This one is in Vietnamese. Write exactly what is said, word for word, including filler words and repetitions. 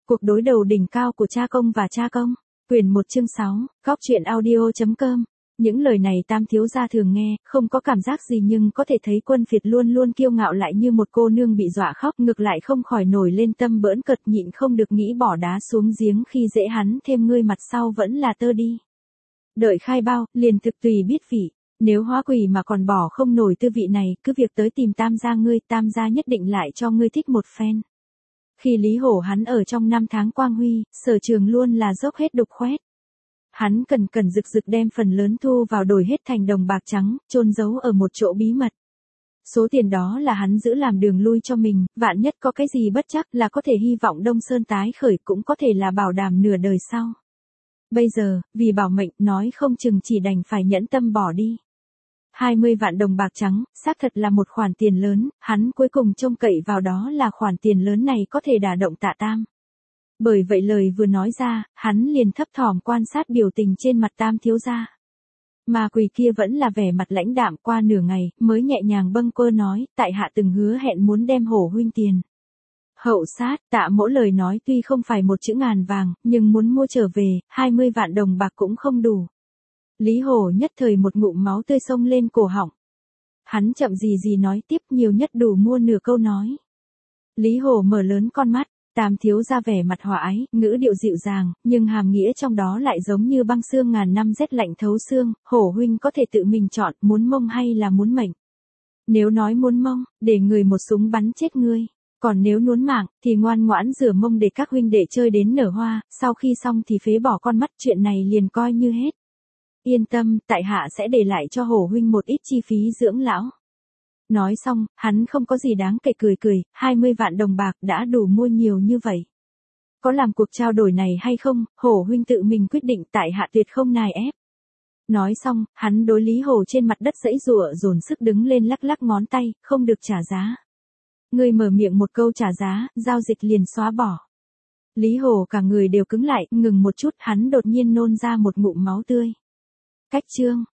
Cuộc đối đầu đỉnh cao của cha công và cha công. Quyển một chương sáu, Góc truyện audio.com. Những lời này Tam thiếu gia thường nghe, không có cảm giác gì nhưng có thể thấy Quân Việt luôn luôn kiêu ngạo lại như một cô nương bị dọa khóc, ngược lại không khỏi nổi lên tâm bỡn cợt, nhịn không được nghĩ bỏ đá xuống giếng khi dễ hắn thêm, ngươi mặt sau vẫn là tơ đi. Đợi khai bao, liền thực tùy biết vị. Nếu hóa quỷ mà còn bỏ không nổi tư vị này, cứ việc tới tìm Tam gia ngươi, Tam gia nhất định lại cho ngươi thích một phen. Khi Lý Hổ hắn ở trong năm tháng quang huy, sở trường luôn là dốc hết đục khoét. Hắn cần cần rực rực đem phần lớn thu vào đổi hết thành đồng bạc trắng, chôn giấu ở một chỗ bí mật. Số tiền đó là hắn giữ làm đường lui cho mình, vạn nhất có cái gì bất chắc là có thể hy vọng Đông Sơn tái khởi, cũng có thể là bảo đảm nửa đời sau. Bây giờ, vì bảo mệnh, nói không chừng chỉ đành phải nhẫn tâm bỏ đi. hai mươi vạn đồng bạc trắng, xác thật là một khoản tiền lớn, hắn cuối cùng trông cậy vào đó là khoản tiền lớn này có thể đả động Tạ Tam. Bởi vậy lời vừa nói ra, hắn liền thấp thỏm quan sát biểu tình trên mặt Tam thiếu gia. Mà quỷ kia vẫn là vẻ mặt lãnh đạm, qua nửa ngày, mới nhẹ nhàng bâng quơ nói, tại hạ từng hứa hẹn muốn đem Hổ huynh tiền. Hậu sát, Tạ mỗ lời nói tuy không phải một chữ ngàn vàng, nhưng muốn mua trở về, hai mươi vạn đồng bạc cũng không đủ. Lý Hổ nhất thời một ngụm máu tươi xông lên cổ họng. Hắn chậm gì gì nói tiếp, nhiều nhất đủ mua nửa câu nói. Lý Hổ mở lớn con mắt, Tam thiếu ra vẻ mặt hòa ái, ngữ điệu dịu dàng, nhưng hàm nghĩa trong đó lại giống như băng xương ngàn năm rét lạnh thấu xương. Hổ huynh có thể tự mình chọn, muốn mông hay là muốn mệnh. Nếu nói muốn mông, để người một súng bắn chết ngươi. Còn nếu muốn mạng, thì ngoan ngoãn rửa mông để các huynh đệ chơi đến nở hoa, sau khi xong thì phế bỏ con mắt, chuyện này liền coi như hết. Yên tâm, tại hạ sẽ để lại cho Hổ huynh một ít chi phí dưỡng lão. Nói xong, hắn không có gì đáng kể, cười cười, hai mươi vạn đồng bạc đã đủ mua nhiều như vậy. Có làm cuộc trao đổi này hay không, Hổ huynh tự mình quyết định, tại hạ tuyệt không nài ép. Nói xong, hắn đối Lý Hổ trên mặt đất giãy giụa dồn sức đứng lên lắc lắc ngón tay, không được trả giá. Ngươi mở miệng một câu trả giá, giao dịch liền xóa bỏ. Lý Hổ cả người đều cứng lại, ngừng một chút, hắn đột nhiên nôn ra một ngụm máu tươi. Cách chương.